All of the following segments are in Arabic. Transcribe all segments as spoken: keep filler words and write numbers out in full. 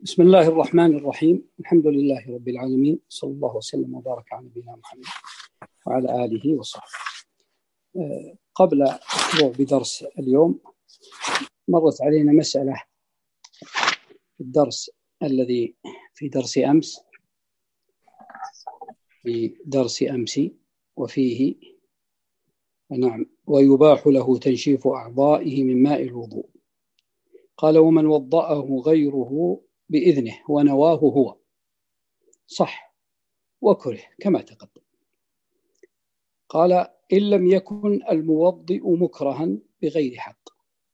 بسم الله الرحمن الرحيم. الحمد لله رب العالمين، صلى الله وسلم وبارك على نبينا محمد وعلى آله وصحبه. قبل الشروع بدرس اليوم مرت علينا مسألة في الدرس الذي في درس أمس في درس أمس وفيه نعم ويباح له تنشيف أعضائه من ماء الوضوء. قال: ومن وضأه غيره بإذنه ونواه هو صح وكره كما تقدم. قال: إن لم يكن الموضئ مكرها بغير حق.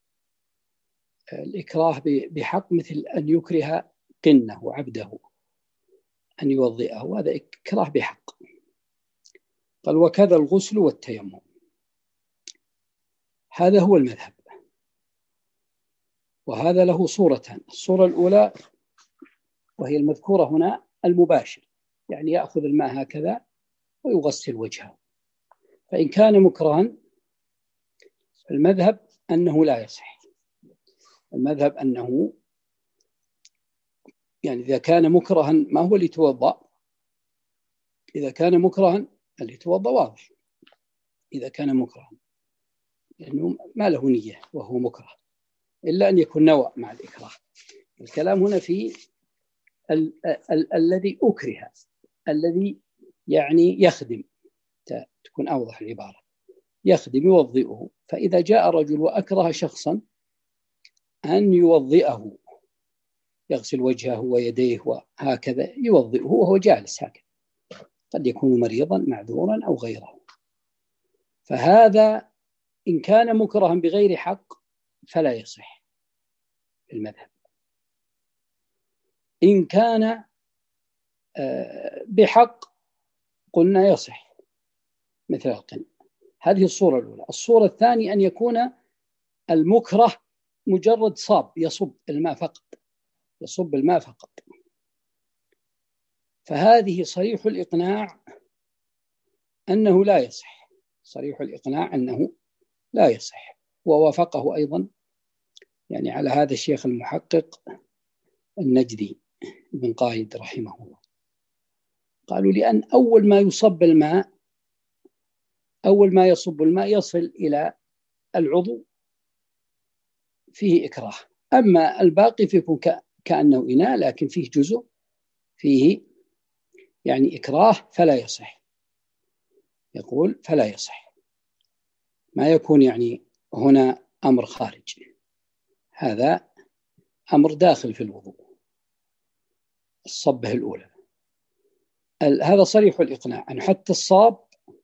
الإكراه بحق مثل أن يكره قنه عبده أن يوضئه، هذا إكراه بحق. قال: وكذا الغسل والتيمم. هذا هو المذهب، وهذا له صورتان. الصورة الأولى وهي المذكورة هنا المباشر، يعني يأخذ الماء هكذا ويغسل وجهه. فإن كان مكرها المذهب أنه لا يصح. المذهب أنه يعني إذا كان مكرها ما هو اللي يتوضأ؟ إذا كان مكرها اللي يتوضأ واضح. إذا كان مكرها لأنه ما له نية وهو مكره، إلا أن يكون نوى مع الإكراه. الكلام هنا في ال- ال- ال- الذي أكره، الذي يعني يخدم، تكون أوضح العبارة، يخدم يوضئه. فإذا جاء رجل وأكره شخصا أن يوضئه، يغسل وجهه ويديه وهكذا يوضئه وهو جالس هكذا، قد يكون مريضا معذورا أو غيره. فهذا إن كان مكرها بغير حق فلا يصح المذهب. إن كان بحق قلنا يصح مثل القن. هذه الصورة الأولى. الصورة الثانية أن يكون المكره مجرد صاب، يصب الماء فقط، يصب الماء فقط. فهذه صريح الإقناع أنه لا يصح، صريح الإقناع أنه لا يصح. ووافقه أيضا يعني على هذا الشيخ المحقق النجدي بن قايد رحمه الله. قالوا: لأن أول ما يصب الماء، أول ما يصب الماء يصل إلى العضو فيه إكراه. أما الباقي فيكون كأنه إناء لكن فيه جزء فيه يعني إكراه فلا يصح. يقول فلا يصح، ما يكون يعني هنا أمر خارج، هذا أمر داخل في الوضوء، الصبة الأولى. هذا صريح الإقناع أن حتى الصاب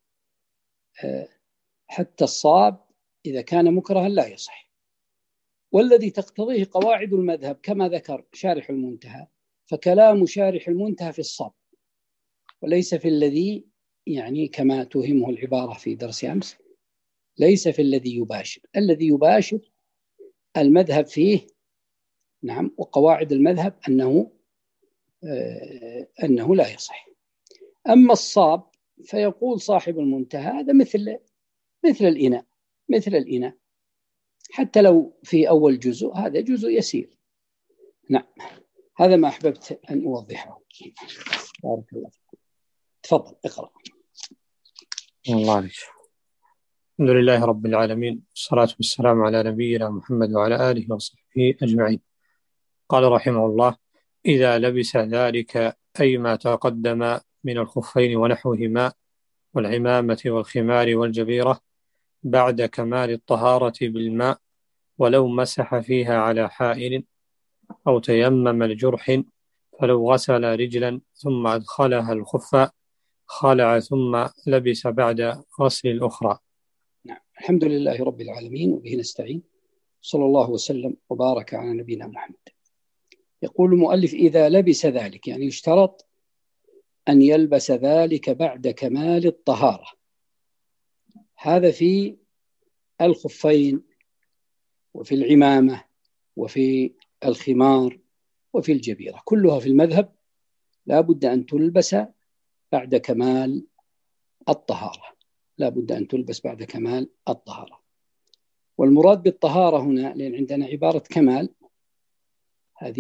حتى الصاب إذا كان مكرها لا يصح. والذي تقتضيه قواعد المذهب كما ذكر شارح المنتهى، فكلام شارح المنتهى في الصاب وليس في الذي يعني كما توهمه العبارة في درس أمس، ليس في الذي يباشر. الذي يباشر المذهب فيه نعم، وقواعد المذهب أنه آه أنه لا يصح. أما الصاب فيقول صاحب المنتهى هذا مثل مثل الإناء، مثل الإناء حتى لو في أول جزء، هذا جزء يسير. نعم، هذا ما أحببت أن أوضحه. بارك الله فيكم. تفضل اقرأ. الله عليك. الحمد لله رب العالمين، والصلاة والسلام على نبينا محمد وعلى آله وصحبه أجمعين. قال رحمه الله: إذا لبس ذلك أي ما تقدم من الخفين ونحوهما والعمامة والخمار والجبيرة بعد كمال الطهارة بالماء، ولو مسح فيها على حائل أو تيمم الجرح، فلو غسل رجلا ثم أدخلها الخف خلع ثم لبس بعد غسل الأخرى. نعم، الحمد لله رب العالمين وبه نستعين، صلى الله وسلم وبارك على نبينا محمد. يقول المؤلف: إذا لبس ذلك، يعني يشترط أن يلبس ذلك بعد كمال الطهارة. هذا في الخفين وفي العمامة وفي الخمار وفي الجبيرة، كلها في المذهب لا بد أن تلبس بعد كمال الطهارة، لا بد أن تلبس بعد كمال الطهارة. والمراد بالطهارة هنا، لأن عندنا عبارة كمال، هذه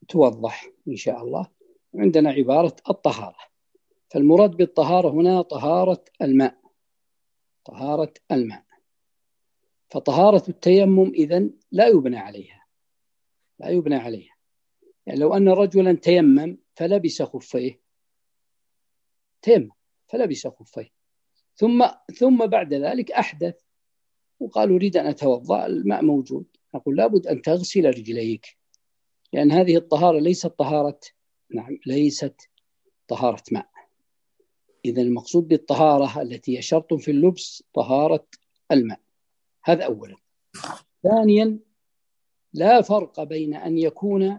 توضح إن شاء الله. عندنا عبارة الطهارة، فالمراد بالطهارة هنا طهارة الماء، طهارة الماء. فطهارة التيمم إذن لا يبنى عليها، لا يبنى عليها. يعني لو أن رجلا تيمم فلبس خفيه، تيمم فلبس خفيه، ثم ثم بعد ذلك أحدث وقال أريد أن أتوضأ، الماء موجود، نقول لابد أن تغسل رجليك، لأن هذه الطهارة ليست طهارة، نعم ليست طهارة ماء. إذن المقصود بالطهارة التي هي شرط في اللبس طهارة الماء، هذا أولا. ثانيا، لا فرق بين أن يكون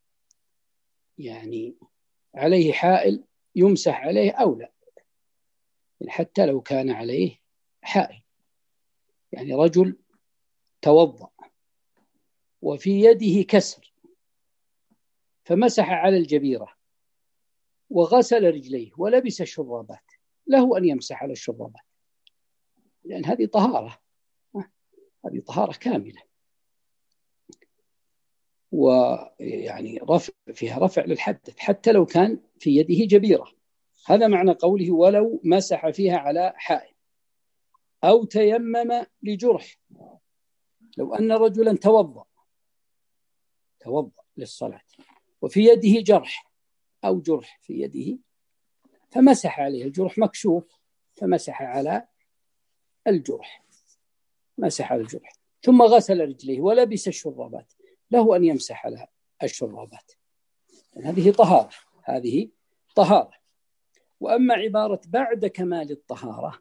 يعني عليه حائل يمسح عليه أو لا، حتى لو كان عليه حائل. يعني رجل توضأ وفي يده كسر فمسح على الجبيرة وغسل رجليه ولبس الشرابات، له أن يمسح على الشرابات، لأن هذه طهارة، هذه طهارة كاملة، ويعني رفع فيها رفع للحدث حتى لو كان في يده جبيرة. هذا معنى قوله ولو مسح فيها على حائل أو تيمم لجرح. لو أن رجلا توضأ توضأ للصلاة وفي يده جرح أو جرح في يده فمسح عليه، الجرح مكشوف فمسح على الجرح، مسح على الجرح ثم غسل رجليه ولبس الشرابات، له أن يمسح على الشرابات. هذه طهارة، هذه طهارة. وأما عبارة بعد كمال الطهارة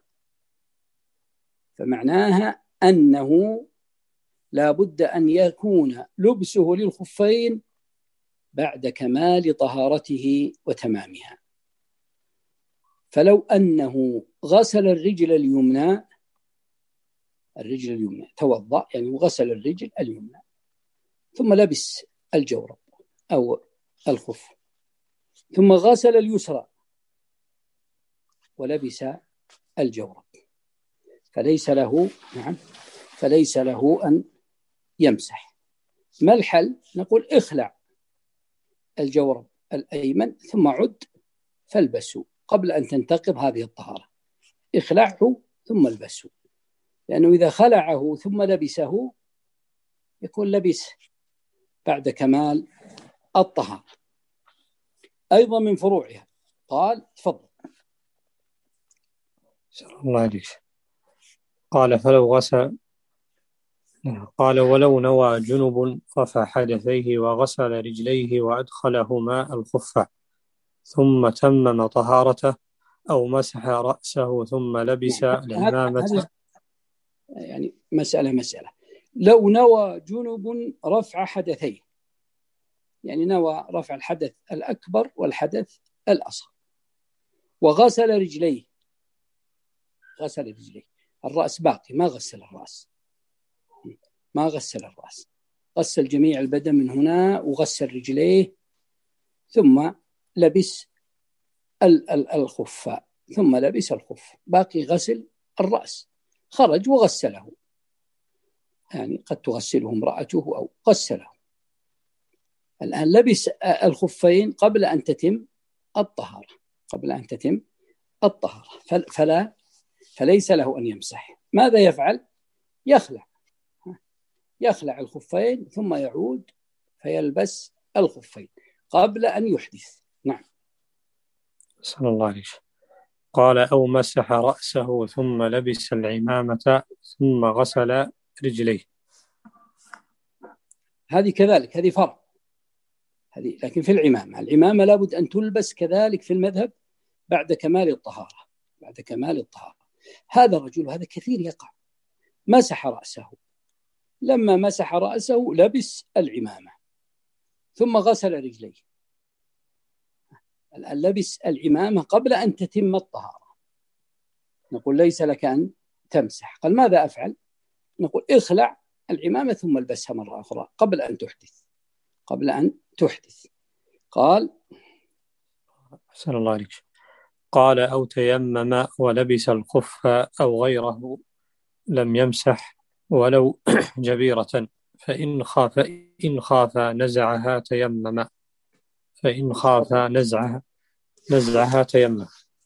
فمعناها أنه لا بد أن يكون لبسه للخفين بعد كمال طهارته وتمامها. فلو أنه غسل الرجل اليمنى، الرجل اليمنى توضأ يعني وغسل الرجل اليمنى ثم لبس الجورب أو الخف، ثم غسل اليسرى ولبس الجورب، فليس له نعم فليس له أن يمسح. ما الحل؟ نقول اخلع الجورب الأيمن ثم عد فالبسوا قبل أن تنتقض هذه الطهارة، اخلعه ثم البسوا، لأنه إذا خلعه ثم لبسه يكون لبس بعد كمال الطهارة. أيضا من فروعها قال تفضل. الله عليك. قال فلو غسل، قال ولو نوى جنب رفع حدثيه وغسل رجليه وأدخلهما الخفة ثم تمم طهارته أو مسح رأسه ثم لبس العمامة. يعني مسألة مسألة لو نوى جنب رفع حدثيه، يعني نوى رفع الحدث الأكبر والحدث الأصغر، وغسل رجليه، غسل رجليه، الرأس باقي ما غسل الرأس، ما غسل الرأس، غسل جميع البدن من هنا وغسل رجليه ثم لبس الخف، ثم لبس الخف، باقي غسل الرأس، خرج وغسله، يعني قد تغسله امرأته أو غسله. الآن لبس الخفين قبل أن تتم الطهارة، قبل أن تتم الطهارة فلا فليس له أن يمسح. ماذا يفعل؟ يخلع يخلع الخفين ثم يعود فيلبس الخفين قبل أن يحدث. نعم. صلى الله عليه وسلم. قال أو مسح رأسه ثم لبس العمامة ثم غسل رجليه. هذه كذلك، هذه فرع، هذه لكن في العمامة، العمامة لابد أن تلبس كذلك في المذهب بعد كمال الطهارة، بعد كمال الطهارة. هذا الرجل هذا كثير يقع، مسح رأسه، لما مسح رأسه لبس العمامة ثم غسل رجليه، الآن لبس العمامة قبل أن تتم الطهارة، نقول ليس لك أن تمسح. قال ماذا أفعل؟ نقول اخلع العمامة ثم البسها مرة أخرى قبل أن تحدث، قبل أن تحدث. قال أحسن الله عليك. قال أو تيمم ولبس الخف أو غيره لم يمسح ولو جبيرة، فإن خاف إن خاف نزعها تيمم. فإن خاف نزعها نزعها تيمم.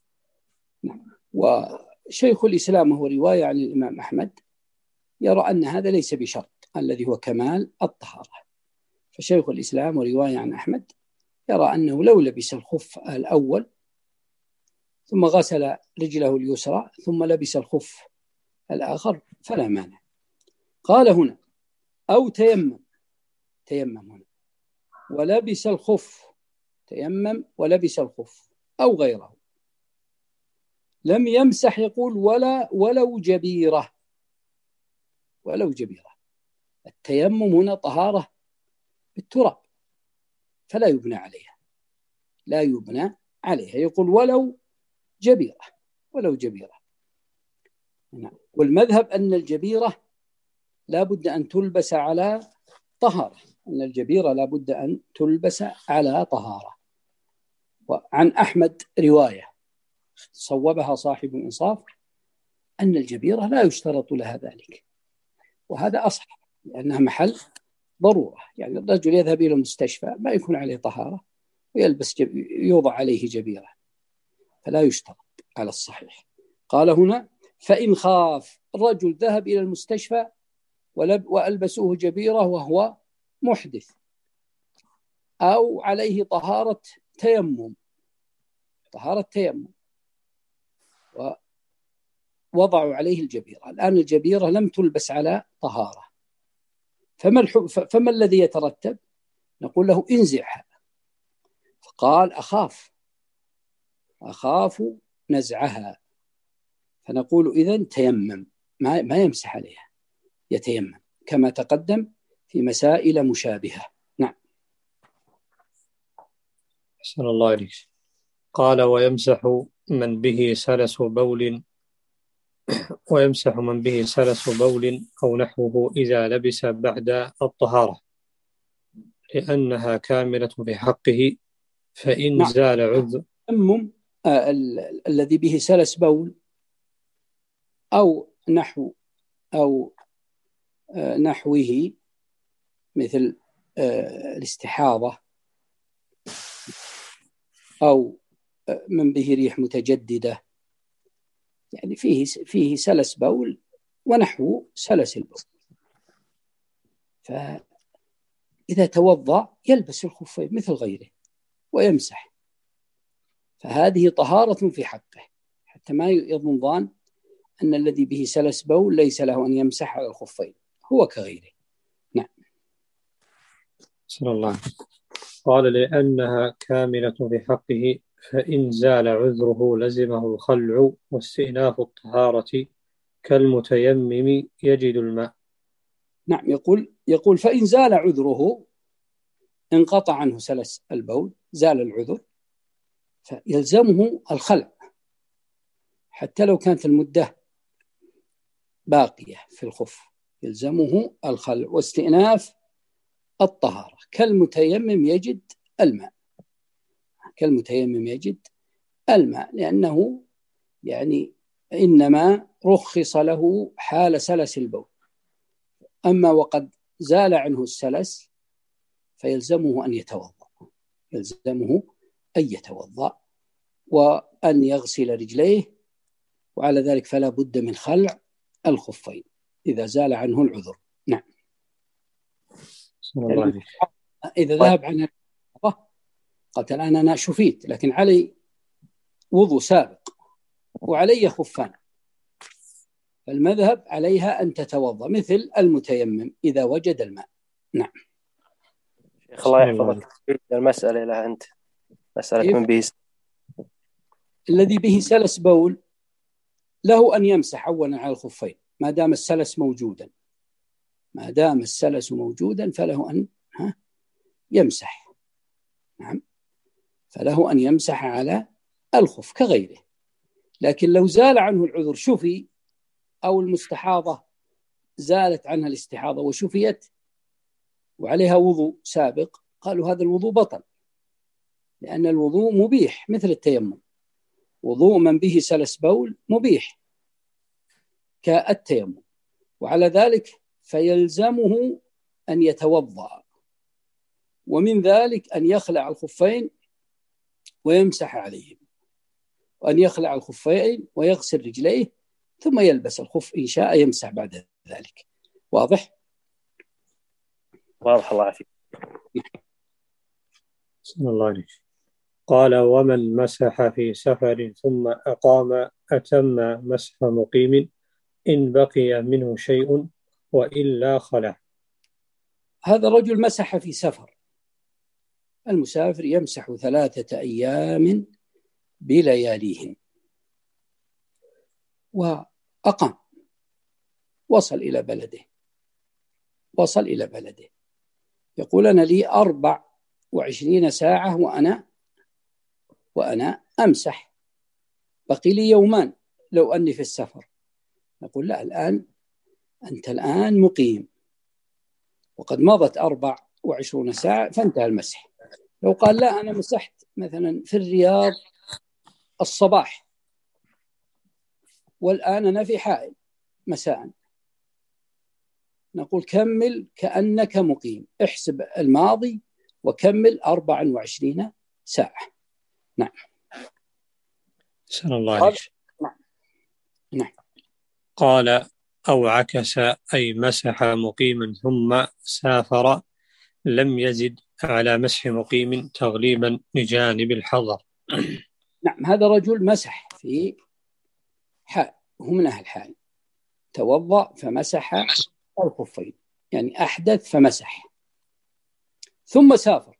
وشيخ الإسلام هو رواية عن الإمام أحمد يرى أن هذا ليس بشرط الذي هو كمال الطهارة. فشيخ الإسلام ورواية عن أحمد يرى أنه لو لبس الخف الأول ثم غسل رجله اليسرى ثم لبس الخف الآخر فلا مانع. قال هنا أو تيمم، تيمم هنا ولبس الخف، تيمم ولبس الخف أو غيره، لم يمسح يقول ولا ولو جبيرة، ولو جبيرة. التيمم هنا طهارة بالتراب فلا يبنى عليها، لا يبنى عليها، يقول ولو جبيرة، ولو جبيرة. والمذهب أن الجبيرة لا بد أن تلبس على طهارة، أن الجبيرة لا بد أن تلبس على طهارة. وعن أحمد رواية صوبها صاحب الإنصاف أن الجبيرة لا يشترط لها ذلك، وهذا أصح لأنها محل ضرورة. يعني الرجل يذهب إلى المستشفى ما يكون عليه طهارة ويلبس جب... يوضع عليه جبيرة، فلا يشترط على الصحيح. قال هنا فإن خاف، الرجل ذهب إلى المستشفى ولب... وألبسوه جبيرة وهو محدث أو عليه طهارة تيمم، طهارة تيمم، ووضعوا عليه الجبيرة. الآن الجبيرة لم تلبس على طهارة، فما, الح... فما الذي يترتب؟ نقول له انزعها. فقال أخاف أخاف نزعها، فنقول إذن تيمم، ما, ما يمسح عليها، يتيمم كما تقدم في مسائل مشابهة. نعم. أحسن الله إليك. قال ويمسح من به سلس بول ويمسح من به سلس بول أو نحوه إذا لبس بعد الطهارة لأنها كاملة في حقه، فإن نعم. زال عذر تيمم آه ال- الذي به سلس بول أو نحو أو آه نحوه مثل آه الاستحاضة أو آه من به ريح متجددة، يعني فيه فيه سلس بول ونحو سلس البول، فإذا توضأ يلبس الخفين مثل غيره ويمسح، فهذه طهارة في حقه، حتى ما يظن ظان أن الذي به سلس بول ليس له أن يمسح على الخفين، هو كغيره. نعم. صلى الله. قال لأنها كاملة في حقه، فإن زال عذره لزمه الخلع واستئناف الطهارة كالمتيمم يجد الماء. نعم. يقول يقول فإن زال عذره، انقطع عنه سلس البول، زال العذر، فيلزمه الخلع حتى لو كانت المدة باقية في الخف، يلزمه الخلع واستئناف الطهارة كالمتيمم يجد الماء، كالمتيمم يجد الماء، لأنه يعني إنما رخص له حال سلس البول، أما وقد زال عنه السلس فيلزمه أن يتوضأ، يلزمه أن يتوضأ وأن يغسل رجليه، وعلى ذلك فلا بد من خلع الخفين إذا زال عنه العذر. نعم. إذا ذهب عن الوضوء قلت الآن أنا شفيت لكن علي وضوء سابق وعلي خفان، فالمذهب عليها أن تتوضأ مثل المتيمم إذا وجد الماء. نعم. شيخ الله يحفظك، المسألة لها أنت مسألة من به الذي به سلس بول له أن يمسح أولا على الخفين ما دام السلس موجودا، ما دام السلس موجودا فله أن ها يمسح. نعم. فله أن يمسح على الخف كغيره، لكن لو زال عنه العذر شفي، أو المستحاضة زالت عنها الاستحاضة وشفيت وعليها وضوء سابق، قالوا هذا الوضوء بطل، لأن الوضوء مبيح مثل التيمم، وضوء من به سلس بول مبيح ومن ذلك أن يخلع الخفين ويمسح عليهم، وأن يخلع الخفين ويغسل رجليه ثم يلبس الخف إن شاء يمسح بعد ذلك. واضح؟ واضح الله يعافيك. بسم الله عليك. قال ومن مسح في سفر ثم أقام أتم مسح مقيم إن بقي منه شيء وإلا خلع. هذا رجل مسح في سفر. المسافر يمسح ثلاثة أيام بلياليهن، وأقام، وصل إلى بلده وصل إلى بلده يقول أنا لي أربع وعشرين ساعة وأنا وأنا أمسح، بقي لي يومان لو أني في السفر. نقول لا، الآن أنت الآن مقيم وقد مضت أربع وعشرون ساعة فانتهى المسح. لو قال لا أنا مسحت مثلا في الرياض الصباح والآن أنا في حائل مساء، نقول كمل كأنك مقيم، احسب الماضي وكمل أربع وعشرين ساعة. نعم. سلام الله عليك. نعم. نعم. قال أو عكس أي مسح مقيما ثم سافر لم يزد على مسح مقيم تغليبا لجانب الحضر. نعم، هذا رجل مسح في حائل، هو من أهل الحائل، توضأ فمسح الخفين، يعني أحدث فمسح، ثم سافر،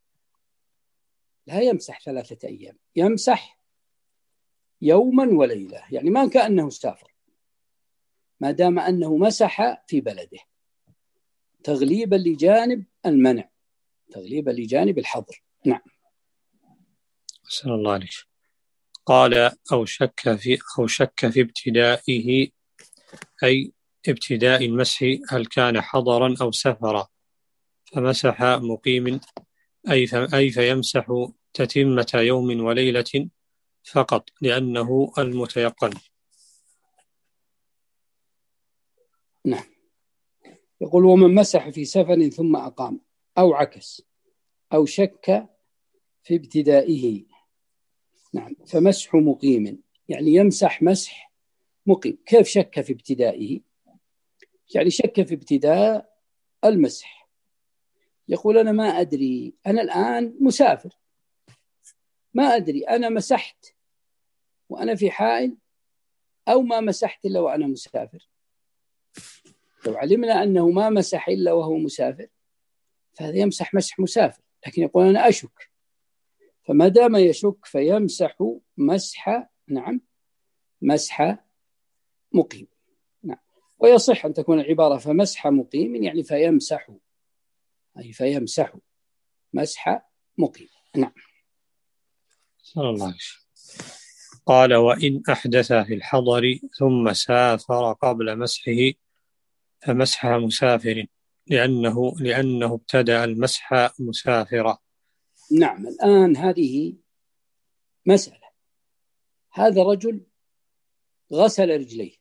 لا يمسح ثلاثة أيام، يمسح يوما وليلة، يعني ما كأنه سافر ما دام أنه مسح في بلده، تغليبا لجانب المنع، تغليبا لجانب الحظر. نعم. أحسن الله عليك. قال أو شك في أو شك في ابتدائه، أي ابتداء المسح هل كان حضرا أو سفرا، فمسح مقيم أي أي فيمسح تتمة يوم وليلة فقط لأنه المتيقن. نعم. يقول ومن مسح في سفر ثم أقام أو عكس أو شك في ابتدائه، نعم، فمسح مقيم، يعني يمسح مسح مقيم. كيف شك في ابتدائه؟ يعني شك في ابتداء المسح، يقول أنا ما أدري، أنا الآن مسافر، ما أدري أنا مسحت وأنا في حائل أو ما مسحت إلا وأنا مسافر. لو علمنا أنه ما مسح إلا وهو مسافر فهذا يمسح مسح مسافر، لكن يقول أنا أشك، فما دام يشك فيمسح مسح، نعم، مسح مقيم. نعم. ويصح أن تكون العبارة فمسح مقيم، يعني فيمسح، أي فيمسح مسح مقيم. نعم. الله. قال وإن أحدث في الحضر ثم سافر قبل مسحه فمسح مسافر لأنه لأنه ابتدأ المسح مسافرا. نعم. الآن هذه مسألة، هذا رجل غسل رجليه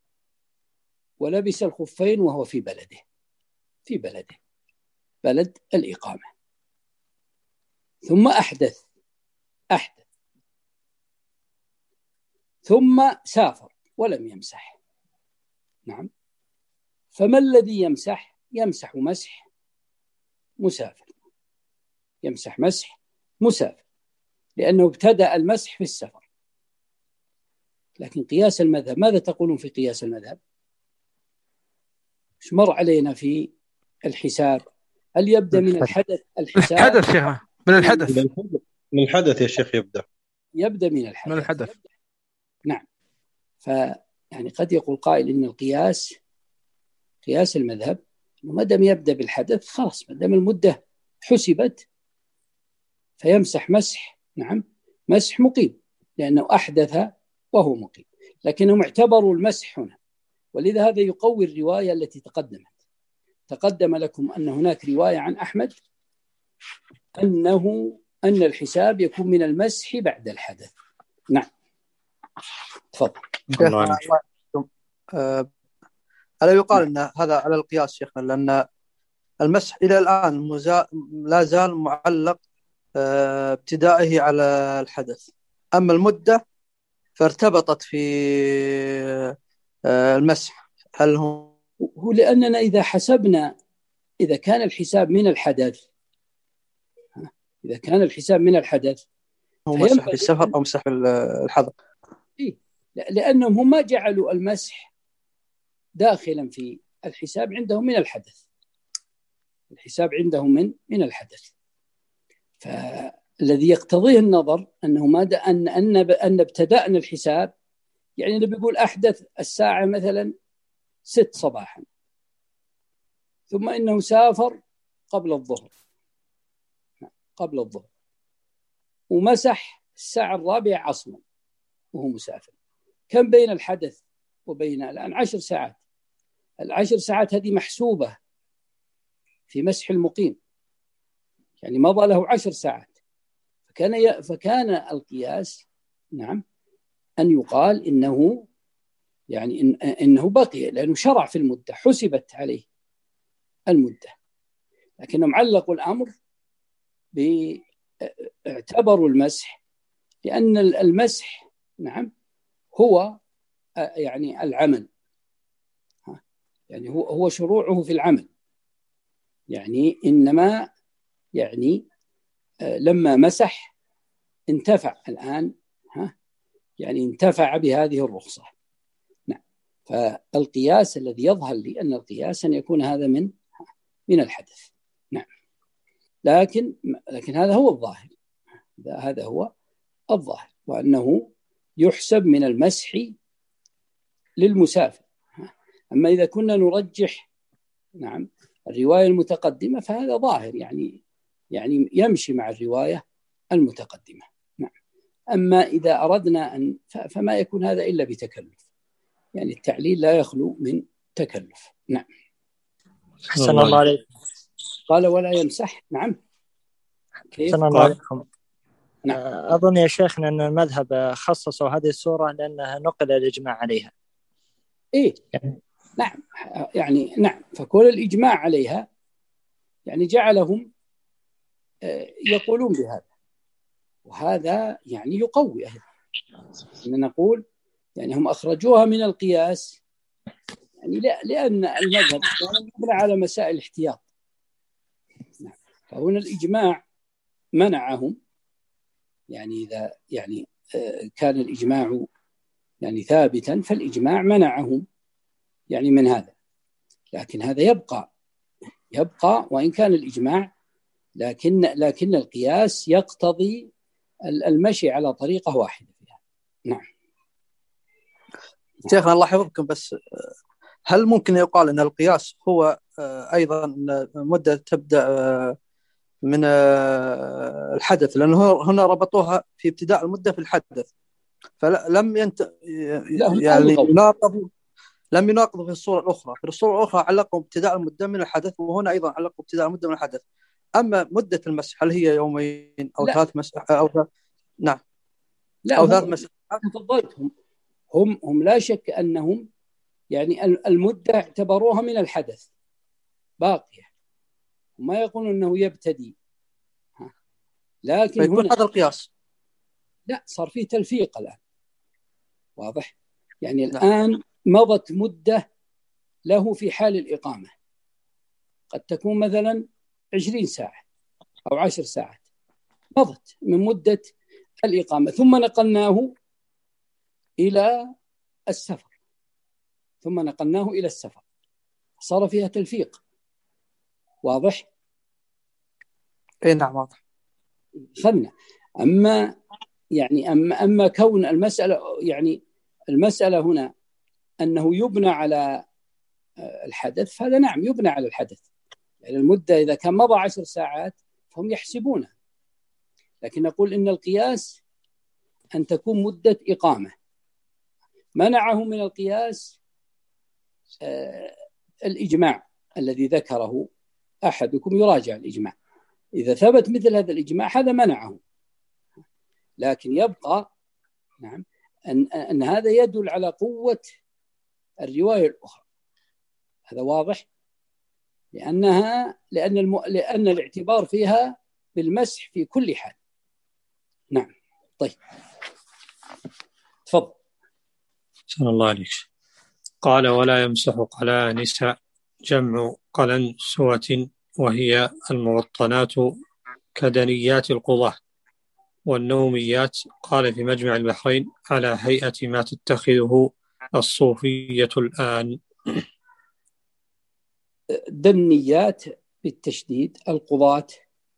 ولبس الخفين وهو في بلده، في بلده بلد الإقامة، ثم أحدث أحدث ثم سافر ولم يمسح. نعم. فما الذي يمسح؟ يمسح مسح مسافر، يمسح مسح مسافر لأنه ابتدأ المسح في السفر. لكن قياس المذهب، ماذا تقولون في قياس المذهب؟ مش مر علينا في الحساب؟ هل يبدأ من الحدث الحساب؟ الحدث شيخ، من الحدث، من الحدث يا شيخ يبدأ يبدأ من الحدث. من الحدث. نعم. فيعني قد يقول قائل إن القياس، قياس المذهب، ما دام يبدأ بالحدث خلاص، ما دام المدة حسبت فيمسح مسح، نعم، مسح مقيم، لأنه أحدث وهو مقيم. لكنهم اعتبروا المسح هنا، ولذا هذا يقوي الرواية التي تقدمت. تقدم لكم أن هناك رواية عن أحمد أنه أن الحساب يكون من المسح بعد الحدث. نعم. تفضل. شيخنا أه ألا يقال أن هذا على القياس شيخنا، لأن المسح إلى الآن مزا... لا زال معلق ابتدائه على الحدث، أما المدة فارتبطت في المسح. هل هو هو لأننا إذا حسبنا إذا كان الحساب من الحدث إذا كان الحساب من الحدث هو مسح في السفر أو مسح في الحضر؟ إيه؟ لأنهم هم ما جعلوا المسح داخلا في الحساب عندهم من الحدث، الحساب عندهم من من الحدث. فالذي يقتضيه النظر أنه ما أن أن أن ابتدأنا الحساب، يعني اللي بيقول أحدث الساعة مثلا ست صباحا، ثم إنه سافر قبل الظهر قبل الظهر ومسح الساعة الرابعة عصرا وهو مسافر، كم بين الحدث وبين الآن؟ عشر ساعات. العشر ساعات هذه محسوبة في مسح المقيم، يعني مضى له عشر ساعات. فكان ي... فكان القياس نعم أن يقال إنه يعني إن... إنه بقي، لأنه شرع في المدة، حسبت عليه المدة، لكنهم علقوا الأمر باعتبروا المسح، لأن المسح نعم هو يعني العمل، يعني هو هو شروعه في العمل، يعني إنما يعني لما مسح انتفع الآن، ها يعني انتفع بهذه الرخصة. نعم. فالقياس الذي يظهر لي أن القياس أن يكون هذا من من الحدث. نعم. لكن لكن هذا هو الظاهر، هذا هو الظاهر، وأنه يحسب من المسح للمسافر. أما إذا كنا نرجح نعم الرواية المتقدمة فهذا ظاهر، يعني يعني يمشي مع الرواية المتقدمة. نعم. أما إذا أردنا أن فما يكون هذا إلا بتكلف، يعني التعليل لا يخلو من تكلف. نعم. أحسن الله عليكم. قال ولا يمسح. نعم. كيف؟ أحسن الله عليكم. نعم. أظن يا شيخنا أن المذهب خصصوا هذه السورة لأنها نقل الإجماع عليها. إيه يعني. نعم يعني نعم فكل الإجماع عليها يعني جعلهم يقولون بهذا، وهذا يعني يقوي أهل أن نقول يعني هم أخرجوها من القياس، يعني لأن المذهب يبنى على مسائل الاحتياط. نعم. فهنا الإجماع منعهم، يعني إذا يعني كان الإجماع يعني ثابتا فالإجماع منعهم يعني من هذا، لكن هذا يبقى يبقى وإن كان الإجماع، لكن لكن القياس يقتضي المشي على طريقة واحدة فيها. نعم. شيخنا الله يحفظكم، بس هل ممكن يقال أن القياس هو أيضا مدة تبدأ من الحدث، لأنه هنا ربطوها في ابتداء المدة في الحدث، فلم ينت يعني يناقض لم يناقض في الصورة الأخرى. في الصورة الأخرى علقوا ابتداء المدة من الحدث، وهنا أيضا علقوا ابتداء المدة من الحدث. أما مدة المسح هل هي يومين أو ثلاث مسح أو ثلاث؟ نعم. لا أو ثلاث مسح. تفضلتهم هم هم لا شك أنهم يعني المدة اعتبروها من الحدث باقية، وما يقولون أنه يبتدي، لكن هنا هذا القياس لا صار فيه تلفيق الآن، واضح؟ يعني الآن مضت مدة له في حال الإقامة، قد تكون مثلا عشرين ساعة أو عشر ساعات مضت من مدة الإقامة، ثم نقلناه إلى السفر ثم نقلناه إلى السفر صار فيها تلفيق، واضح؟ إيه نعم واضح. خلنا أما يعني أما أما كون المسألة يعني المسألة هنا أنه يبنى على الحدث، فهذا نعم يبنى على الحدث، يعني المدة إذا كان مضى عشر ساعات فهم يحسبونها، لكن نقول إن القياس أن تكون مدة إقامة. منعه من القياس آه الإجماع الذي ذكره أحدكم، يراجع الإجماع إذا ثبت مثل هذا الإجماع هذا منعه، لكن يبقى نعم أن, أن هذا يدل على قوة الرواية الأخرى. هذا واضح؟ لأنها لأن الم... لأن الاعتبار فيها بالمسح في كل حال. نعم. طيب تفضل. صلى الله عليك. قال ولا يمسح قلانس جمع قلنسوة وهي الموطنات كدنيات القضاة والنوميات. قال في مجمع البحرين على هيئة ما تتخذه الصوفية الآن. دنيات بالتشديد، القضاة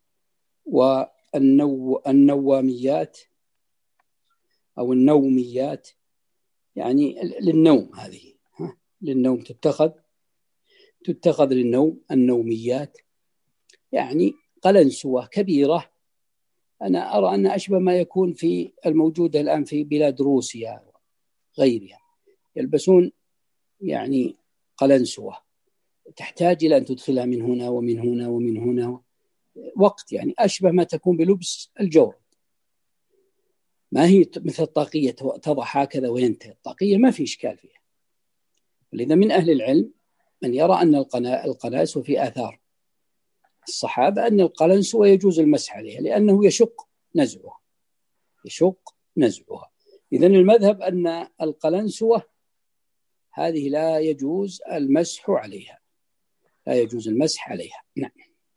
والنو النواميات أو النوميات، يعني للنوم، هذه ها للنوم تتخذ تتخذ للنوم النوميات، يعني قلنسوة كبيرة. أنا أرى أن أشبه ما يكون في الموجودة الآن في بلاد روسيا وغيرها، يلبسون يعني قلنسوة تحتاج إلى أن تدخلها من هنا ومن هنا ومن هنا وقت، يعني أشبه ما تكون بلبس الجورب، ما هي مثل الطاقية تضع هكذا وينتهي. الطاقية ما في إشكال فيها. لذا من أهل العلم من يرى أن القناس وفي آثار الصحابة أن القلنسوة يجوز المسح عليها لأنه يشق نزعها يشق نزعها. إذن المذهب أن القلنسوة هذه لا يجوز المسح عليها لا يجوز المسح عليها. نعم.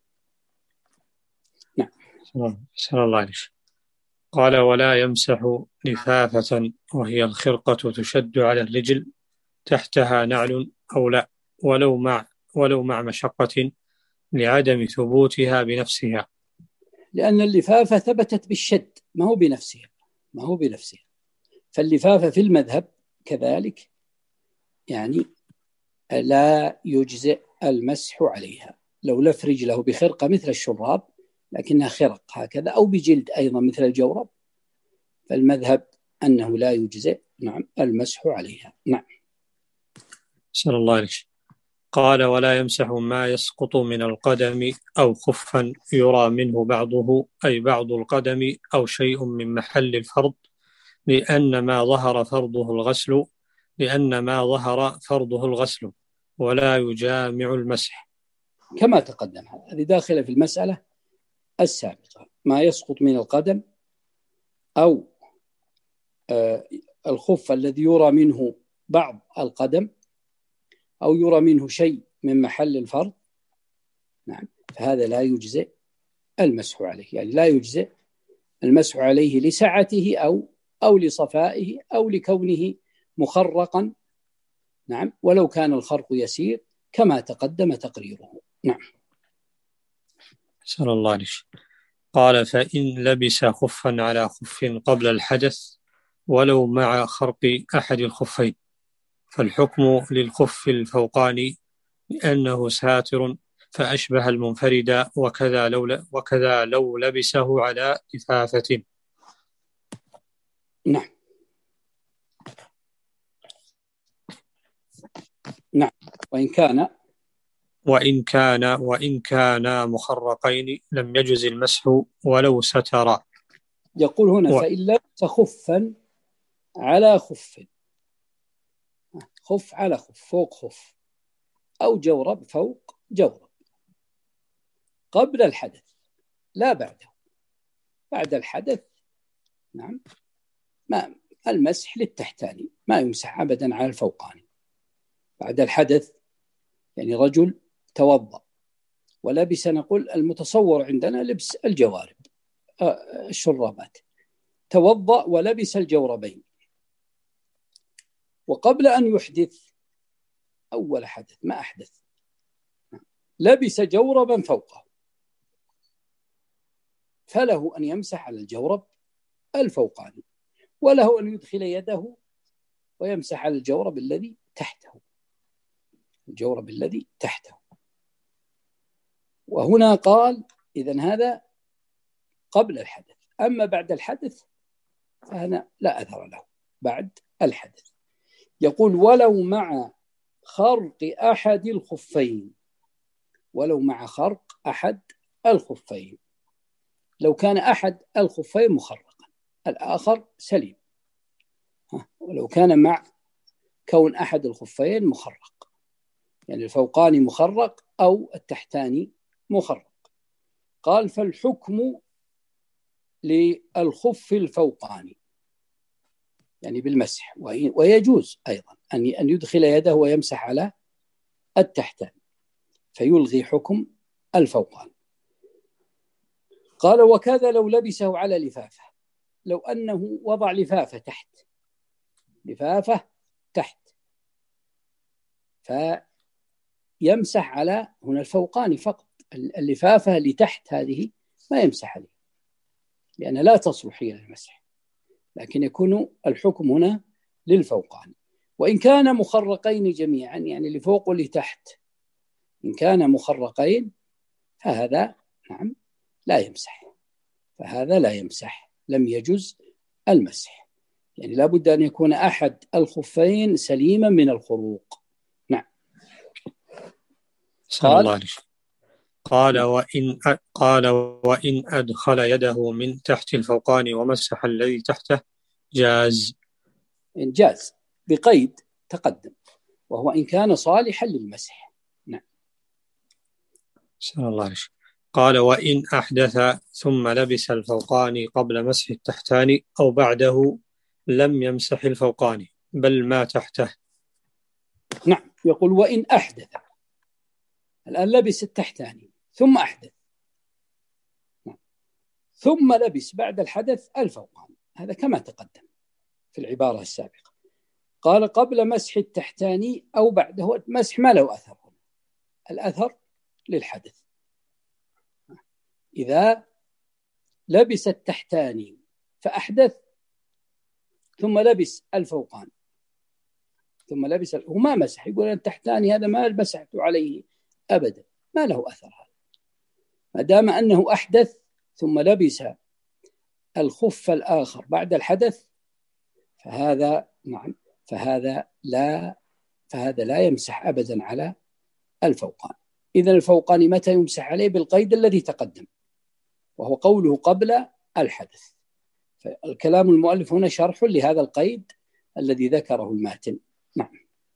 نعم. صلى الله عليه وسلم. قال ولا يمسح لفافة وهي الخرقة تشد على الرجل تحتها نعل أو لا ولو مع ولو مع مشقة لعدم ثبوتها بنفسها، لأن اللفافة ثبتت بالشد ما هو بنفسها ما هو بنفسها فاللفافة في المذهب كذلك يعني لا يجزئ المسح عليها. لو لف رجله بخرقة مثل الشراب لكنها خرق هكذا أو بجلد أيضا مثل الجورب فالمذهب أنه لا يجزئ نعم المسح عليها. نعم. صلى الله عليه وسلم. قال ولا يمسح ما يسقط من القدم أو خفا يرى منه بعضه أي بعض القدم أو شيء من محل الفرض لأن ما ظهر فرضه الغسل لأن ما ظهر فرضه الغسل ولا يجامع المسح كما تقدم. هذه داخلة في المسألة السابقة. ما يسقط من القدم أو آه الخف الذي يرى منه بعض القدم أو يرى منه شيء من محل الفرض نعم فهذا لا يجزئ المسح عليه، يعني لا يجزئ المسح عليه لسعته أو أو لصفائه أو لكونه مخرقا نعم ولو كان الخرق يسير كما تقدم تقريره. نعم. صلى الله عليه وسلم. قال فإن لبس خفا على خف قبل الحدث ولو مع خرق أحد الخفين فالحكم للخف الفوقاني لأنه ساتر فأشبه المنفرد وكذا لو, وكذا لو لبسه على لفافة. نعم. نعم. وإن كان وإن كان وإن كان مخرقين لم يجز المسح ولو سترا. يقول هنا و... فإن لبس خفا على خف خف على خف فوق خف أو جورب فوق جورب قبل الحدث لا بعده. بعد الحدث نعم ما المسح للتحتاني ما يمسح أبدا على الفوقاني. بعد الحدث يعني رجل توضأ ولبس نقول المتصور عندنا لبس الجوارب الشرابات توضأ ولبس الجوربين وقبل أن يحدث أول حدث ما أحدث لبس جوربا فوقه فله أن يمسح على الجورب الفوقاني وله أن يدخل يده ويمسح على الجورب الذي تحته الجورب الذي تحته. وهنا قال إذن هذا قبل الحدث. أما بعد الحدث فهنا لا أثر له بعد الحدث. يقول ولو مع خرق أحد الخفين ولو مع خرق أحد الخفين لو كان أحد الخفين مخرقا الآخر سليم ولو كان مع كون أحد الخفين مخرق يعني الفوقاني مخرق أو التحتاني مخرق. قال فالحكم للخف الفوقاني يعني بالمسح، ويجوز أيضا أن يدخل يده ويمسح على التحتاني فيلغي حكم الفوقاني. قال وكذا لو لبسه على لفافة، لو أنه وضع لفافة تحت لفافة تحت فيمسح على هنا الفوقاني فقط، اللفافة اللي تحت هذه ما يمسح عليه لأن لا تصلح هي للمسح، لكن يكون الحكم هنا للفوقاني. وإن كان مخرقين جميعا يعني اللي فوق واللي تحت، إن كان مخرقين فهذا نعم لا يمسح، فهذا لا يمسح، لم يجز المسح، يعني لابد أن يكون أحد الخفين سليما من الخروق. نعم. قال قال وإن قال وإن أدخل يده من تحت الفوقاني ومسح الذي تحته جاز. إن جاز بقيد تقدم، وهو إن كان صالحا للمسح. نعم. سأل الله عليه. قال وإن أحدث ثم لبس الفوقاني قبل مسح التحتاني أو بعده لم يمسح الفوقاني بل ما تحته. نعم. يقول وإن أحدث، الآن لبس التحتاني ثم أحدث، نعم. ثم لبس بعد الحدث الفوقاني، هذا كما تقدم في العبارة السابقة. قال قبل مسح التحتاني أو بعده، مسح ما له أثر، الأثر للحدث. إذا لبس التحتاني فأحدث ثم لبس الفوقاني ثم لبس وما مسح، يقول التحتاني هذا ما مسحت عليه أبدا، ما له أثر هذا، ما دام أنه أحدث ثم لبس الخف الآخر بعد الحدث فهذا نعم فهذا لا فهذا لا يمسح أبدا على الفوقاني. إذن الفوقاني متى يمسح عليه؟ بالقيد الذي تقدم وهو قوله قبل الحدث. فالكلام المؤلف هنا شرح لهذا القيد الذي ذكره الماتن. نعم.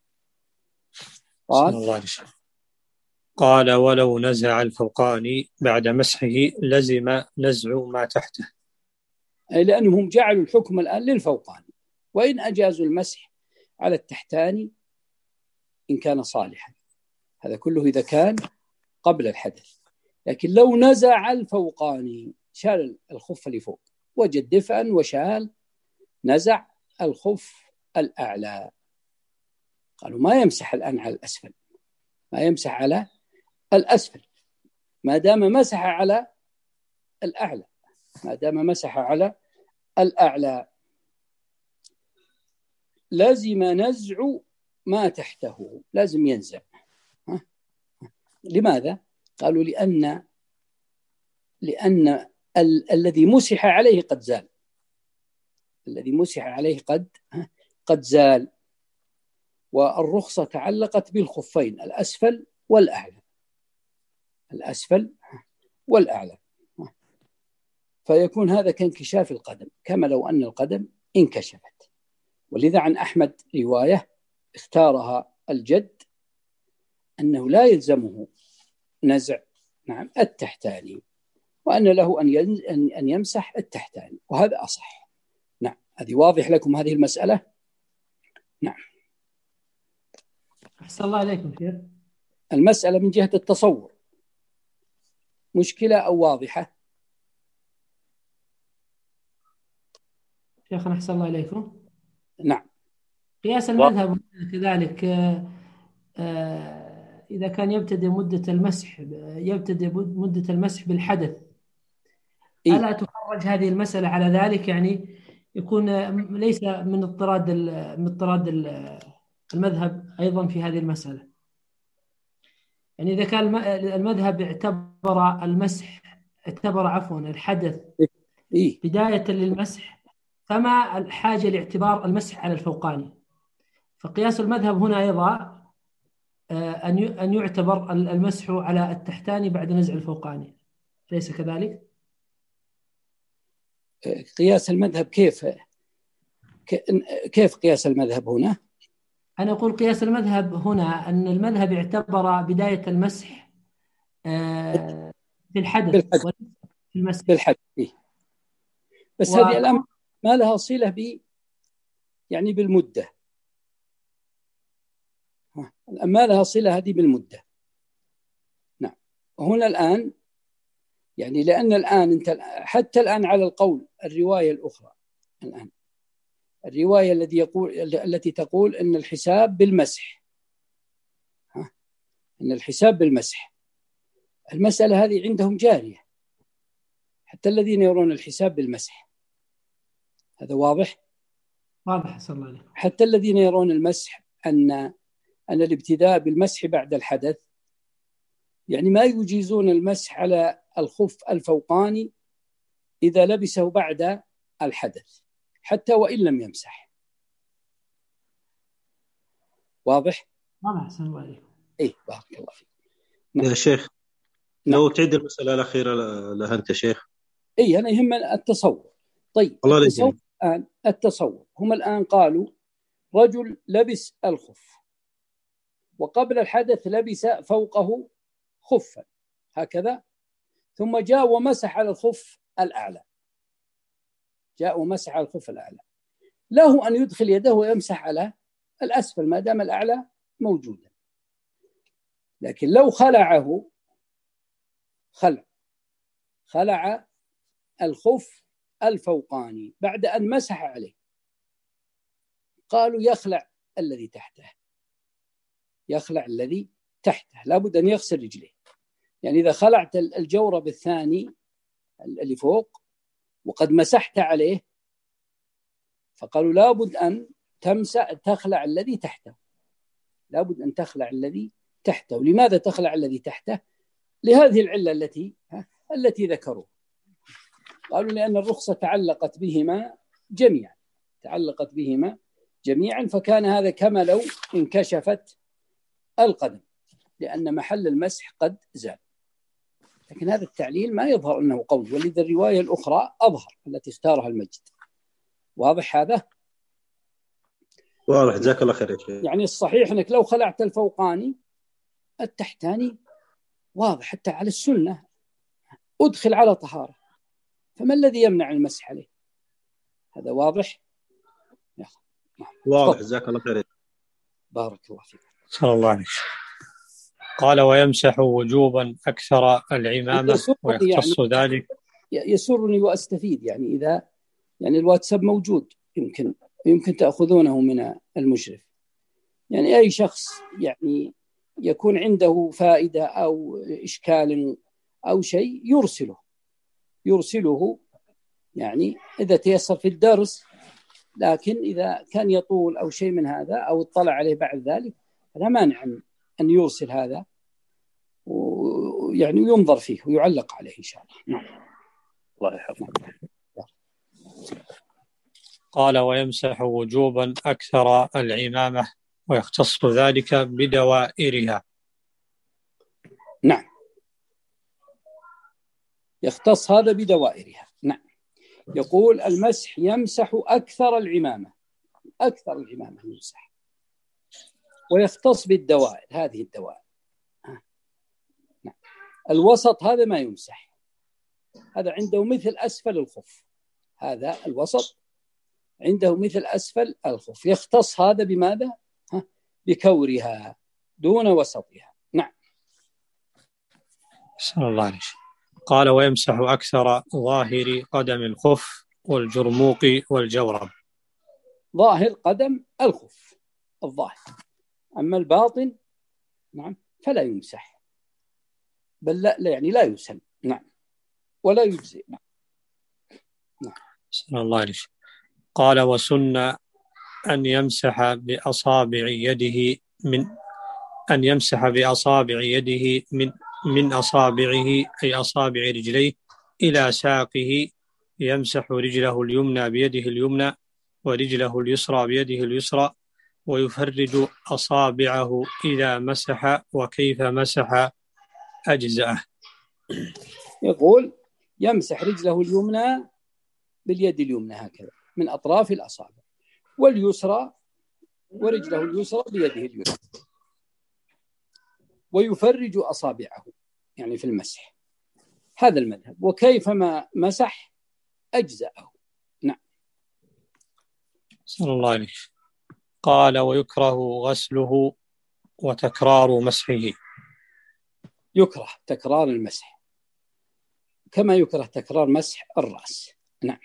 قال قال ولو نزع الفوقاني بعد مسحه لزم نزع ما تحته، أي لأنهم جعلوا الحكم الآن للفوقاني، وإن أجازوا المسح على التحتاني إن كان صالحا، هذا كله إذا كان قبل الحدث. لكن لو نزع الفوقاني شال الخف اللي فوق وجد دفئا وشال نزع الخف الأعلى، قالوا ما يمسح الآن على الأسفل، ما يمسح على الأسفل ما دام مسح على الأعلى ما دام مسح على الأعلى لازم نزع ما تحته، لازم ينزع. ها؟ لماذا؟ قالوا لأن لأن ال- الذي مسح عليه قد زال، الذي مسح عليه قد قد زال، والرخصة تعلقت بالخفين الأسفل والأعلى، الأسفل والأعلى، فيكون هذا كانكشاف القدم كما لو أن القدم انكشفت. ولذا عن أحمد رواية اختارها الجد أنه لا يلزمه نزع نعم التحتاني، وأن له أن أن يمسح التحتاني، وهذا أصح. نعم. هذه واضح لكم هذه المسألة؟ نعم. أحسن الله عليكم شيخ. المسألة من جهة التصور مشكلة أو واضحة؟ شيخنا أحسن الله عليكم. نعم. قياس المذهب كذلك إذا كان يبتدئ مدة المسح يبتدئ مدة المسح بالحدث، إيه؟ ألا تخرج هذه المسألة على ذلك؟ يعني يكون ليس من اضطراد من اضطراد المذهب أيضا في هذه المسألة. يعني إذا كان المذهب اعتبر المسح اعتبر عفوا الحدث إيه؟ بداية للمسح، فما الحاجة لاعتبار المسح على الفوقاني؟ فقياس المذهب هنا أيضا أن أن يعتبر المسح على التحتاني بعد نزع الفوقاني، ليس كذلك؟ قياس المذهب كيف كيف قياس المذهب هنا؟ أنا أقول قياس المذهب هنا أن المذهب اعتبر بداية المسح آه في الحدث بالحدث في المسح بالحدث إيه؟ بس و... هذه الآن ما لها صلة ب يعني بالمدة، ما لها صلة هذه بالمدة. نعم. وهنا الآن يعني لأن الآن أنت حتى الآن على القول الرواية الأخرى الآن الرواية التي يقول التي تقول أن الحساب بالمسح، ها؟ أن الحساب بالمسح، المسألة هذه عندهم جارية حتى الذين يرون الحساب بالمسح. هذا واضح؟ واضح صلى الله عليه. حتى الذين يرون المسح أن أن الابتداء بالمسح بعد الحدث، يعني ما يجيزون المسح على الخف الفوقاني إذا لبسه بعد الحدث حتى وإن لم يمسح. واضح؟ واضح صلى الله عليه. إيه بارك الله فيك. يا شيخ نعم. لو تعيد المسألة الأخيرة لها أنت شيخ. إيه أنا يهمنا التصور. طيب التصور الآن التصور هم الآن قالوا رجل لبس الخف وقبل الحدث لبس فوقه خفا هكذا، ثم جاء ومسح على الخف الأعلى، جاء ومسح على الخف الأعلى، له أن يدخل يده ويمسح على الأسفل ما دام الأعلى موجودا. لكن لو خلعه خلع خلع الخف الفوقاني بعد أن مسح عليه، قالوا يخلع الذي تحته، يخلع الذي تحته، لابد أن يغسل رجليه. يعني إذا خلعت الجورب الثاني اللي فوق وقد مسحت عليه، فقالوا لابد أن تمسح تخلع الذي تحته، لابد أن تخلع الذي تحته. لماذا تخلع الذي تحته؟ لهذه العلة التي التي ذكروا، قالوا لأن الرخصة تعلقت بهما جميعا، تعلقت بهما جميعا، فكان هذا كما لو انكشفت القدم لأن محل المسح قد زال. لكن هذا التعليل ما يظهر أنه قول، ولذا الرواية الأخرى أظهر التي اختارها المجد. واضح هذا؟ واضح جزاك الله خير. يعني الصحيح أنك لو خلعت الفوقاني التحتاني واضح حتى على السنة أدخل على طهارة، فما الذي يمنع المسح عليه؟ هذا واضح؟ واضح جزاك الله خير. بارك الله فيك. صلى الله عليه وسلم. قال ويمسح وجوبا أكثر العمامة ويختص يعني ذلك. يسرني وأستفيد يعني إذا يعني الواتساب موجود يمكن يمكن تأخذونه من المشرف، يعني أي شخص يعني يكون عنده فائدة أو إشكال أو شيء يرسله يرسله يعني إذا تيسر في الدرس، لكن إذا كان يطول أو شيء من هذا أو اطلع عليه بعد ذلك فلا مانع أن يرسل هذا ويعني ينظر فيه ويعلق عليه إن شاء الله. نعم. الله يحفظك. قال ويمسح وجوبا أكثر العمامة ويختص ذلك بدوائرها. نعم يختص هذا بدوائرها. نعم. يقول المسح يمسح أكثر العمامة، أكثر العمامة يمسح، ويختص بالدوائر، هذه الدوائر. نعم. الوسط هذا ما يمسح، هذا عنده مثل أسفل الخف، هذا الوسط عنده مثل أسفل الخف، يختص هذا بماذا؟ ها؟ بكورها دون وسطها. نعم. صلى الله عليه وسلم. قال ويمسح أكثر ظاهر قدم الخف والجرموق والجورب. ظاهر قدم الخف الظاهر، أما الباطن نعم فلا يمسح، بل لا, لا يعني لا يسن. نعم ولا يجزئ. نعم. نعم. صلى الله عليه وسلم. قال وسن أن يمسح بأصابع يده من أن يمسح بأصابع يده من من أصابعه أي أصابع رجليه إلى ساقه، يمسح رجله اليمنى بيده اليمنى ورجله اليسرى بيده اليسرى، ويفرج أصابعه إذا مسح وكيف مسح أجزأه. يقول يمسح رجله اليمنى باليد اليمنى هكذا من أطراف الأصابع، واليسرى ورجله اليسرى بيده اليسرى، ويفرج أصابعه يعني في المسح. هذا المذهب، وكيفما مسح أجزأه. نعم. صلى الله عليه. قال ويكره غسله وتكرار مسحه. يكره تكرار المسح كما يكره تكرار مسح الرأس. نعم.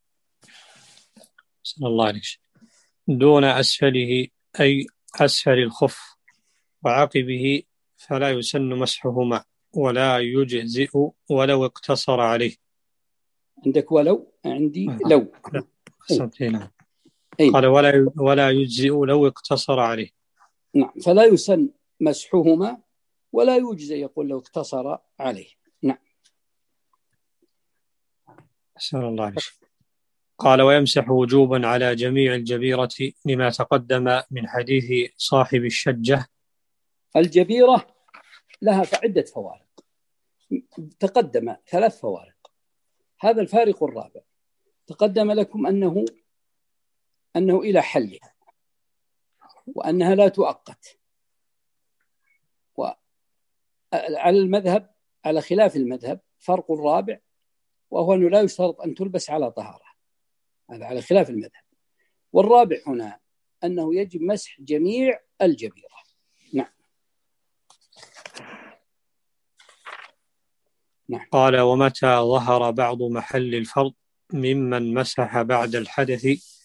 صلى الله عليه. دون أسفله أي أسفل الخف وعقبه فلا يسن مسحهما ولا يجزئ ولو اقتصر عليه. عندك ولو، عندي لو. نعم. قال ولا ولا يجزئ لو اقتصر عليه. نعم. فلا يسن مسحهما ولا يجزئ يقول لو اقتصر عليه. نعم. صلى الله عليه. قال ويمسح وجوبا على جميع الجبيرة لما تقدم من حديث صاحب الشجة. الجبيرة لها عدة فوارق، تقدم ثلاث فوارق، هذا الفارق الرابع. تقدم لكم أنه أنه إلى حلها، وأنها لا تؤقت. وعلى المذهب، على خلاف المذهب، فرق الرابع وهو أنه لا يشترط أن تلبس على طهارة، هذا على خلاف المذهب. والرابع هنا أنه يجب مسح جميع الجبيرة. نعم. نعم. قال ومتى ظهر بعض محل الفرض ممن مسح بعد الحدث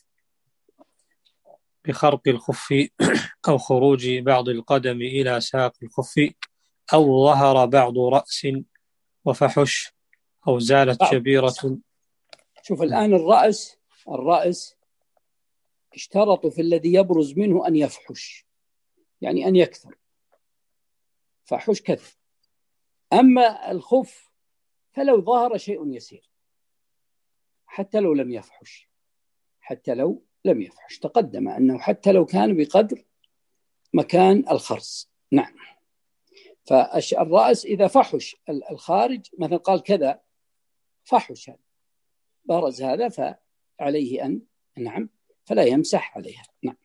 بخرق الخف أو خروج بعض القدم إلى ساق الخف أو ظهر بعض رأس وفحش أو زالت بعض. جبيرة. شوف الآن الرأس الرأس اشترطوا في الذي يبرز منه أن يفحش، يعني أن يكثر، فحش كثر. أما الخف فلو ظهر شيء يسير حتى لو لم يفحش، حتى لو لم يفحش تقدم أنه حتى لو كان بقدر مكان الخرص. نعم. فالرأس إذا فحش الخارج مثلا قال كذا فحش برز هذا فعليه أن نعم فلا يمسح عليها. نعم.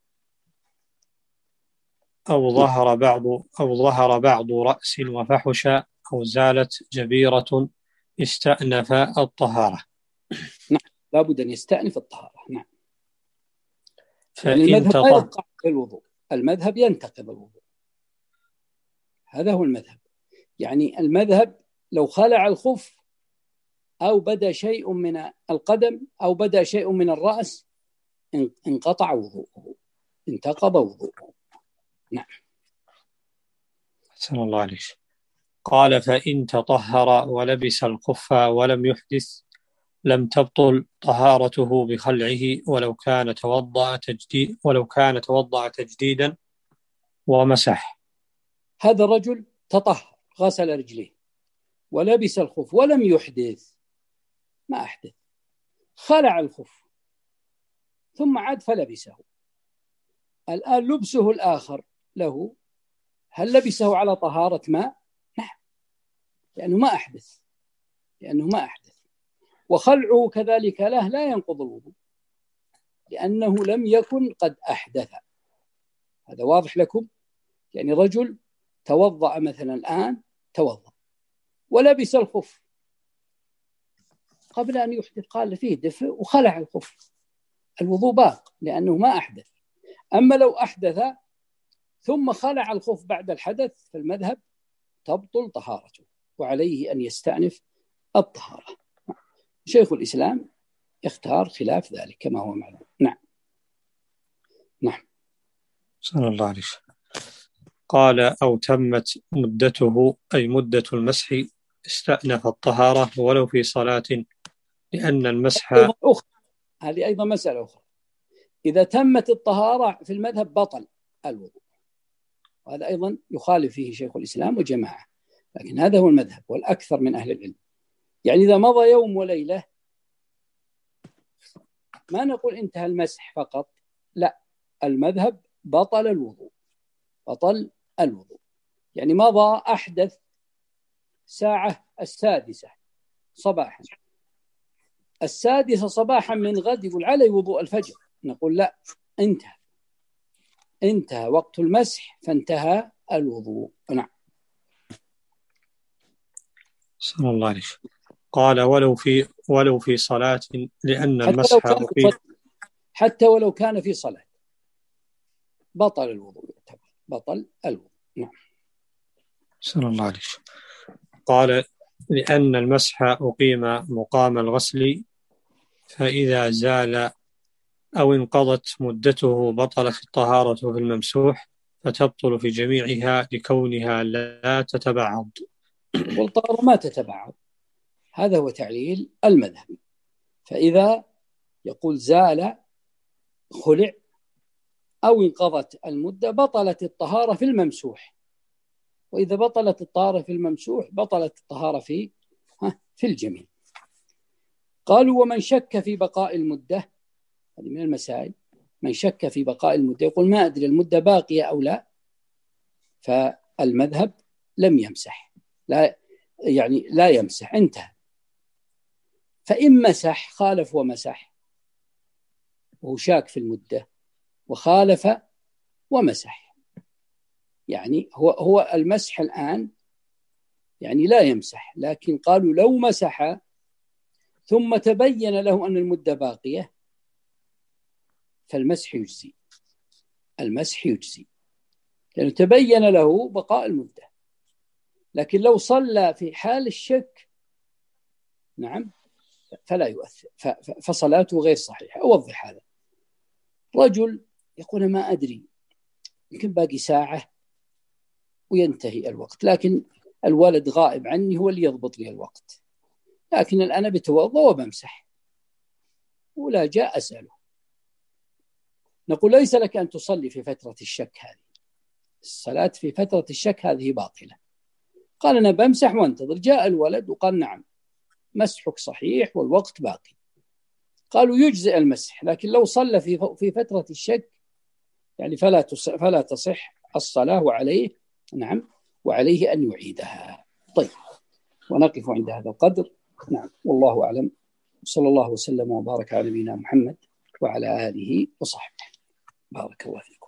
أو ظهر بعض أو ظهر بعض رأس وفحش أو زالت جبيرة استأنف الطهارة. نعم. لابد أن يستأنف الطهارة. نعم. فإن المذهب لا ينتقض الوضوء، المذهب ينتقض الوضوء، هذا هو المذهب. يعني المذهب لو خلع الخف أو بدأ شيء من القدم أو بدأ شيء من الرأس انقطع وضوءه، انتقض وضوءه. نعم. صلى الله عليه. قال فإن تطهر ولبس الخف ولم يحدث لم تبطل طهارته بخلعه ولو كان توضأ تجديد ولو كان توضأ تجديدا ومسح. هذا الرجل تطهر غسل رجليه ولبس الخف ولم يحدث، ما أحدث، خلع الخف ثم عاد فلبسه. الآن لبسه الآخر له هل لبسه على طهارة ماء؟ نعم، لأنه ما أحدث، لأنه ما أحدث. وخلعه كذلك له لا ينقض الوضوء لأنه لم يكن قد أحدث. هذا واضح لكم؟ يعني رجل توضأ مثلا الآن توضأ ولبس الخف قبل أن يحدث، قال فيه دفء وخلع الخف، الوضوء باق لأنه ما أحدث. أما لو أحدث ثم خلع الخف بعد الحدث فالمذهب تبطل طهارته وعليه أن يستأنف الطهارة. شيخ الإسلام يختار خلاف ذلك كما هو معلوم. نعم. نعم. صلى الله عليه وسلم. قال أو تمت مدته أي مدة المسح استأنف الطهارة ولو في صلاة لأن المسح أخرى. هذه أيضا مسألة أخرى. إذا تمت الطهارة في المذهب بطل الوضوء، وهذا أيضا يخالف فيه شيخ الإسلام وجماعة، لكن هذا هو المذهب والأكثر من أهل العلم. يعني إذا مضى يوم وليلة ما نقول انتهى المسح فقط، لا، المذهب بطل الوضوء، بطل الوضوء. يعني مضى أحدث ساعة السادسة صباحا، السادسة صباحا من غد يقول علي وضوء الفجر، نقول لا، انتهى انتهى وقت المسح فانتهى الوضوء. نعم. صلى الله عليه وسلم. قال ولو في ولو في صلاة لأن حتى المسح لو كان حتى ولو كان في صلاة بطل الوضوء، يعتبر بطل الوضوء. نعم. صلى الله عليه وسلم. قال لأن المسح أقيم مقام الغسل فإذا زال أو انقضت مدته بطلت الطهارة في الممسوح فتبطل في جميعها لكونها لا تتبعض. والطهارة ما تتبعض، هذا هو تعليل المذهب. فإذا يقول زال خلع أو انقضت المدة بطلت الطهارة في الممسوح، وإذا بطلت الطهارة في الممسوح بطلت الطهارة في في الجميع. قالوا ومن شك في بقاء المدة، هذه من المسائل، من شك في بقاء المدة يقول ما أدري المدة باقية أو لا، فالمذهب لم يمسح، لا يعني لا يمسح، انتهى. فإن مسح خالف ومسح وهو شاك في المدة، وخالف ومسح، يعني هو هو المسح الآن يعني لا يمسح، لكن قالوا لو مسح ثم تبين له أن المدة باقية فالمسح يجزي، المسح يجزي لأنه تبين له بقاء المدة. لكن لو صلى في حال الشك نعم فلا يؤثر، فصلاته غير صحيحة. أوضح هذا. رجل يقول ما أدري يمكن باقي ساعة وينتهي الوقت، لكن الولد غائب عني هو اللي يضبط لي الوقت، لكن الآن بتوضأ وبمسح ولا جاء أسأله. نقول ليس لك أن تصلي في فترة الشك، هذه الصلاة في فترة الشك هذه باطلة. قال أنا بمسح وانتظر، جاء الولد وقال نعم مسحك صحيح والوقت باقي، قالوا يجزئ المسح، لكن لو صلى في في فترة الشك يعني فلا فلا تصح الصلاة وعليه نعم وعليه أن يعيدها. طيب ونقف عند هذا القدر. نعم والله أعلم، صلى الله وسلم وبارك على نبينا محمد وعلى آله وصحبه. بارك الله فيكم.